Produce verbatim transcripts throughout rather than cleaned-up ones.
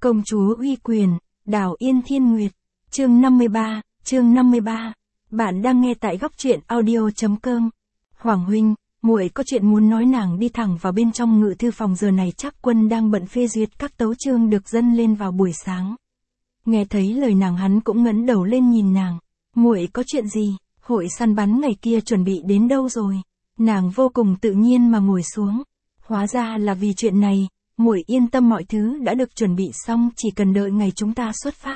Công chúa uy quyền, Đào Yên Thiên Nguyệt, chương năm mươi ba, chương năm mươi ba. Bạn đang nghe tại góc truyện audio chấm com. Hoàng huynh, muội có chuyện muốn nói. Nàng đi thẳng vào bên trong ngự thư phòng, giờ này Trác Quân đang bận phê duyệt các tấu chương được dâng lên vào buổi sáng. Nghe thấy lời nàng, hắn cũng ngẩng đầu lên nhìn nàng. Muội có chuyện gì? Hội săn bắn ngày kia chuẩn bị đến đâu rồi? Nàng vô cùng tự nhiên mà ngồi xuống. Hóa ra là vì chuyện này. Muội yên tâm, mọi thứ đã được chuẩn bị xong, chỉ cần đợi ngày chúng ta xuất phát.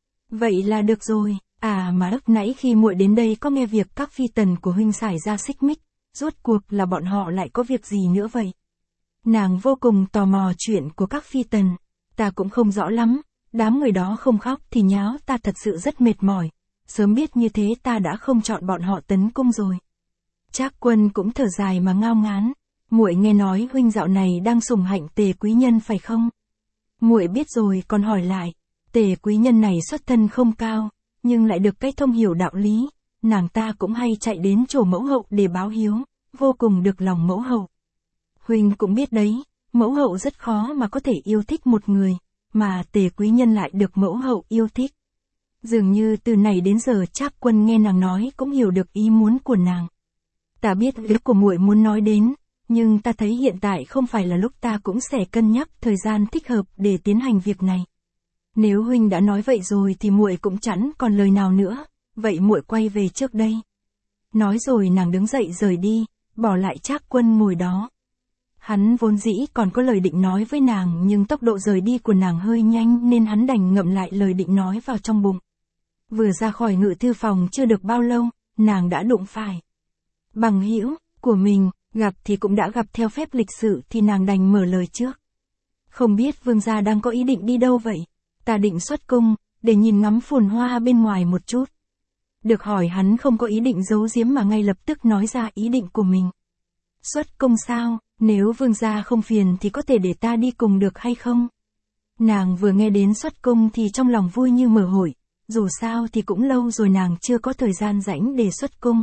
Vậy là được rồi. À mà lúc nãy khi muội đến đây có nghe việc các phi tần của huynh xảy ra xích mích, rốt cuộc là bọn họ lại có việc gì nữa vậy? Nàng vô cùng tò mò chuyện của các phi tần. Ta cũng không rõ lắm, đám người đó không khóc thì nháo, ta thật sự rất mệt mỏi. Sớm biết như thế ta đã không chọn bọn họ tấn công rồi. Trác Quân cũng thở dài mà ngao ngán. Muội nghe nói huynh dạo này đang sủng hạnh Tề quý nhân phải không? Muội biết rồi, còn hỏi lại. Tề quý nhân này xuất thân không cao, nhưng lại được cái thông hiểu đạo lý. Nàng ta cũng hay chạy đến chỗ mẫu hậu để báo hiếu, vô cùng được lòng mẫu hậu. Huynh cũng biết đấy, mẫu hậu rất khó mà có thể yêu thích một người, mà Tề quý nhân lại được mẫu hậu yêu thích. Dường như từ này đến giờ Trác Quân nghe nàng nói cũng hiểu được ý muốn của nàng. Ta biết ý của muội muốn nói đến, nhưng ta thấy hiện tại không phải là lúc, ta cũng sẽ cân nhắc thời gian thích hợp để tiến hành việc này. Nếu huynh đã nói vậy rồi thì muội cũng chẳng còn lời nào nữa, vậy muội quay về trước đây. Nói rồi nàng đứng dậy rời đi, bỏ lại Trác Quân ngồi đó. Hắn vốn dĩ còn có lời định nói với nàng, nhưng tốc độ rời đi của nàng hơi nhanh nên hắn đành ngậm lại lời định nói vào trong bụng. Vừa ra khỏi ngự thư phòng chưa được bao lâu, nàng đã đụng phải bằng hữu của mình. Gặp thì cũng đã gặp, theo phép lịch sự thì nàng đành mở lời trước. Không biết vương gia đang có ý định đi đâu vậy? Ta định xuất cung, để nhìn ngắm phồn hoa bên ngoài một chút. Được hỏi, hắn không có ý định giấu giếm mà ngay lập tức nói ra ý định của mình. Xuất cung sao? Nếu vương gia không phiền thì có thể để ta đi cùng được hay không? Nàng vừa nghe đến xuất cung thì trong lòng vui như mở hội. Dù sao thì cũng lâu rồi nàng chưa có thời gian rảnh để xuất cung.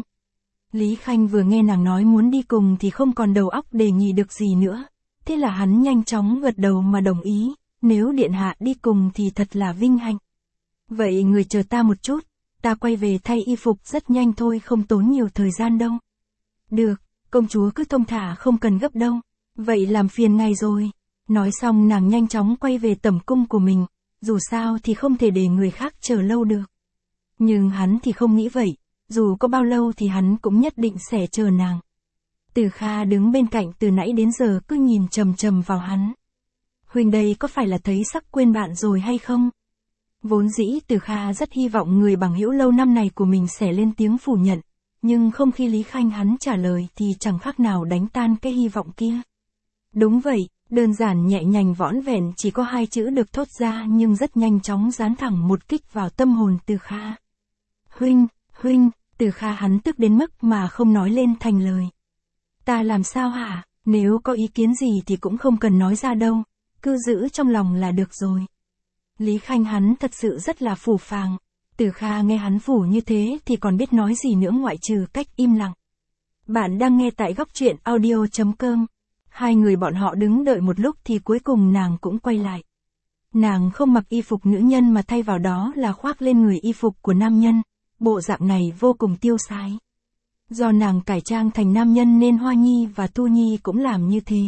Lý Khanh vừa nghe nàng nói muốn đi cùng thì không còn đầu óc đề nghị được gì nữa. Thế là hắn nhanh chóng gật đầu mà đồng ý, nếu điện hạ đi cùng thì thật là vinh hạnh. Vậy người chờ ta một chút, ta quay về thay y phục rất nhanh thôi, không tốn nhiều thời gian đâu. Được, công chúa cứ thông thả, không cần gấp đâu. Vậy làm phiền ngài rồi. Nói xong nàng nhanh chóng quay về tẩm cung của mình, dù sao thì không thể để người khác chờ lâu được. Nhưng hắn thì không nghĩ vậy. Dù có bao lâu thì hắn cũng nhất định sẽ chờ nàng. Từ Kha đứng bên cạnh từ nãy đến giờ cứ nhìn chằm chằm vào hắn. Huynh đây có phải là thấy sắc quên bạn rồi hay không? Vốn dĩ Từ Kha rất hy vọng người bằng hữu lâu năm này của mình sẽ lên tiếng phủ nhận. Nhưng không khi Lý Khanh hắn trả lời thì chẳng khác nào đánh tan cái hy vọng kia. Đúng vậy, đơn giản nhẹ nhàng vỏn vẹn chỉ có hai chữ được thốt ra, nhưng rất nhanh chóng dán thẳng một kích vào tâm hồn Từ Kha. Huynh, huynh, Từ Kha hắn tức đến mức mà không nói lên thành lời. Ta làm sao hả? Nếu có ý kiến gì thì cũng không cần nói ra đâu, cứ giữ trong lòng là được rồi. Lý Khanh hắn thật sự rất là phù phàng. Từ Kha nghe hắn phủ như thế thì còn biết nói gì nữa ngoại trừ cách im lặng. Bạn đang nghe tại góc truyện audio chấm com. Hai người bọn họ đứng đợi một lúc thì cuối cùng nàng cũng quay lại. Nàng không mặc y phục nữ nhân mà thay vào đó là khoác lên người y phục của nam nhân. Bộ dạng này vô cùng tiêu sái. Do nàng cải trang thành nam nhân nên Hoa Nhi và Tu Nhi cũng làm như thế.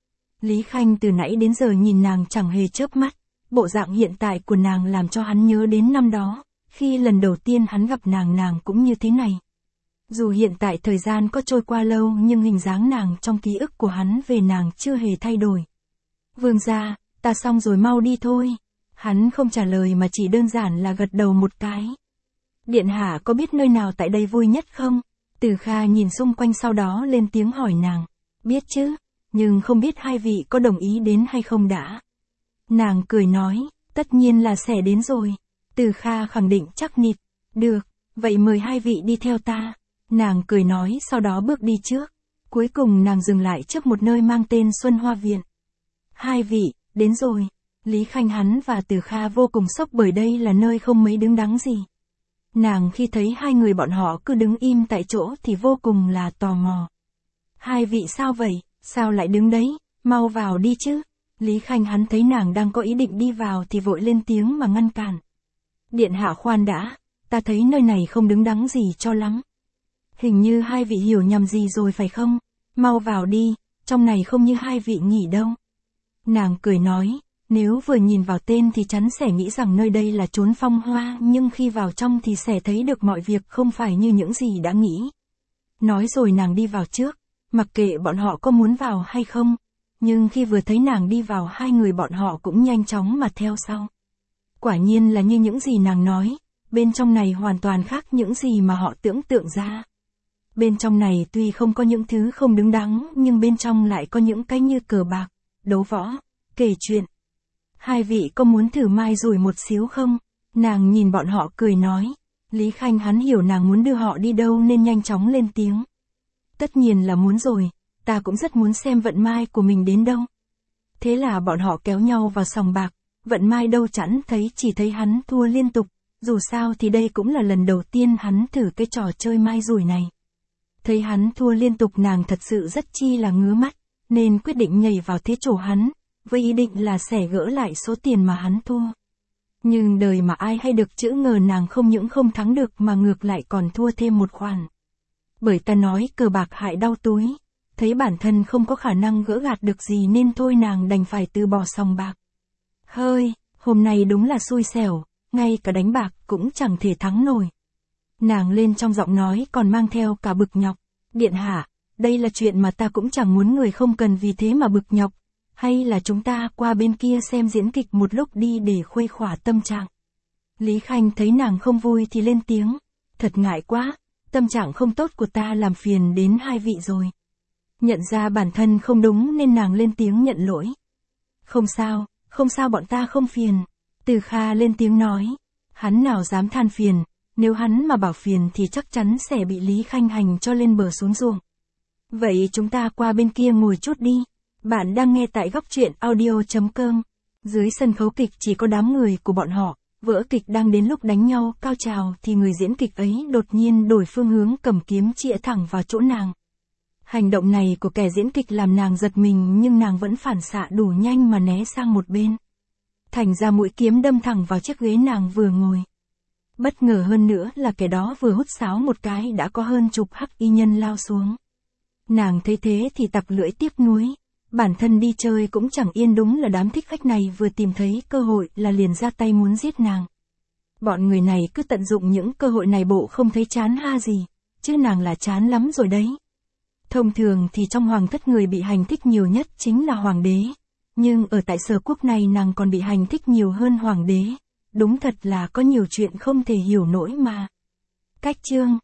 Lý Khanh từ nãy đến giờ nhìn nàng chẳng hề chớp mắt. Bộ dạng hiện tại của nàng làm cho hắn nhớ đến năm đó, khi lần đầu tiên hắn gặp nàng nàng cũng như thế này. Dù hiện tại thời gian có trôi qua lâu nhưng hình dáng nàng trong ký ức của hắn về nàng chưa hề thay đổi. Vương gia, ta xong rồi, mau đi thôi. Hắn không trả lời mà chỉ đơn giản là gật đầu một cái. Điện hạ có biết nơi nào tại đây vui nhất không? Từ Kha nhìn xung quanh sau đó lên tiếng hỏi nàng. Biết chứ, nhưng không biết hai vị có đồng ý đến hay không đã. Nàng cười nói, tất nhiên là sẽ đến rồi. Từ Kha khẳng định chắc nịch. Được, vậy mời hai vị đi theo ta. Nàng cười nói sau đó bước đi trước. Cuối cùng nàng dừng lại trước một nơi mang tên Xuân Hoa Viện. Hai vị, đến rồi. Lý Khanh hắn và Từ Kha vô cùng sốc bởi đây là nơi không mấy đứng đắn gì. Nàng khi thấy hai người bọn họ cứ đứng im tại chỗ thì vô cùng là tò mò. Hai vị sao vậy, sao lại đứng đấy, mau vào đi chứ. Lý Khanh hắn thấy nàng đang có ý định đi vào thì vội lên tiếng mà ngăn cản. Điện hạ khoan đã, ta thấy nơi này không đứng đắn gì cho lắm. Hình như hai vị hiểu nhầm gì rồi phải không? Mau vào đi, trong này không như hai vị nghĩ đâu. Nàng cười nói, nếu vừa nhìn vào tên thì chắn sẽ nghĩ rằng nơi đây là chốn phong hoa, nhưng khi vào trong thì sẽ thấy được mọi việc không phải như những gì đã nghĩ. Nói rồi nàng đi vào trước, mặc kệ bọn họ có muốn vào hay không, nhưng khi vừa thấy nàng đi vào hai người bọn họ cũng nhanh chóng mà theo sau. Quả nhiên là như những gì nàng nói, bên trong này hoàn toàn khác những gì mà họ tưởng tượng ra. Bên trong này tuy không có những thứ không đứng đắn, nhưng bên trong lại có những cái như cờ bạc, đấu võ, kể chuyện. Hai vị có muốn thử mai rủi một xíu không? Nàng nhìn bọn họ cười nói. Lý Khanh hắn hiểu nàng muốn đưa họ đi đâu nên nhanh chóng lên tiếng. Tất nhiên là muốn rồi, ta cũng rất muốn xem vận mai của mình đến đâu. Thế là bọn họ kéo nhau vào sòng bạc, vận mai đâu chẳng thấy, chỉ thấy hắn thua liên tục, dù sao thì đây cũng là lần đầu tiên hắn thử cái trò chơi mai rủi này. Thấy hắn thua liên tục nàng thật sự rất chi là ngứa mắt, nên quyết định nhảy vào thế chỗ hắn, với ý định là sẽ gỡ lại số tiền mà hắn thua. Nhưng đời mà ai hay được chữ ngờ nàng không những không thắng được mà ngược lại còn thua thêm một khoản. Bởi ta nói cờ bạc hại đau túi, thấy bản thân không có khả năng gỡ gạt được gì nên thôi nàng đành phải từ bỏ sòng bạc. Hơi, hôm nay đúng là xui xẻo, ngay cả đánh bạc cũng chẳng thể thắng nổi. Nàng lên trong giọng nói còn mang theo cả bực nhọc. Điện hạ, đây là chuyện mà ta cũng chẳng muốn, người không cần vì thế mà bực nhọc. Hay là chúng ta qua bên kia xem diễn kịch một lúc đi để khuây khỏa tâm trạng. Lý Khanh thấy nàng không vui thì lên tiếng. Thật ngại quá, tâm trạng không tốt của ta làm phiền đến hai vị rồi. Nhận ra bản thân không đúng nên nàng lên tiếng nhận lỗi. Không sao, không sao, bọn ta không phiền. Từ Kha lên tiếng nói. Hắn nào dám than phiền, nếu hắn mà bảo phiền thì chắc chắn sẽ bị Lý Khanh hành cho lên bờ xuống ruộng. Vậy chúng ta qua bên kia ngồi chút đi. Bạn đang nghe tại góc truyện audio chấm com. Dưới sân khấu kịch chỉ có đám người của bọn họ, vở kịch đang đến lúc đánh nhau cao trào thì người diễn kịch ấy đột nhiên đổi phương hướng cầm kiếm chĩa thẳng vào chỗ nàng. Hành động này của kẻ diễn kịch làm nàng giật mình nhưng nàng vẫn phản xạ đủ nhanh mà né sang một bên. Thành ra mũi kiếm đâm thẳng vào chiếc ghế nàng vừa ngồi. Bất ngờ hơn nữa là kẻ đó vừa hút sáo một cái đã có hơn chục hắc y nhân lao xuống. Nàng thấy thế thì tặc lưỡi tiếc nuối. Bản thân đi chơi cũng chẳng yên, đúng là đám thích khách này vừa tìm thấy cơ hội là liền ra tay muốn giết nàng. Bọn người này cứ tận dụng những cơ hội này bộ không thấy chán ha gì, chứ nàng là chán lắm rồi đấy. Thông thường thì trong hoàng thất người bị hành thích nhiều nhất chính là hoàng đế, nhưng ở tại Sở Quốc này nàng còn bị hành thích nhiều hơn hoàng đế, đúng thật là có nhiều chuyện không thể hiểu nổi mà. Cách chương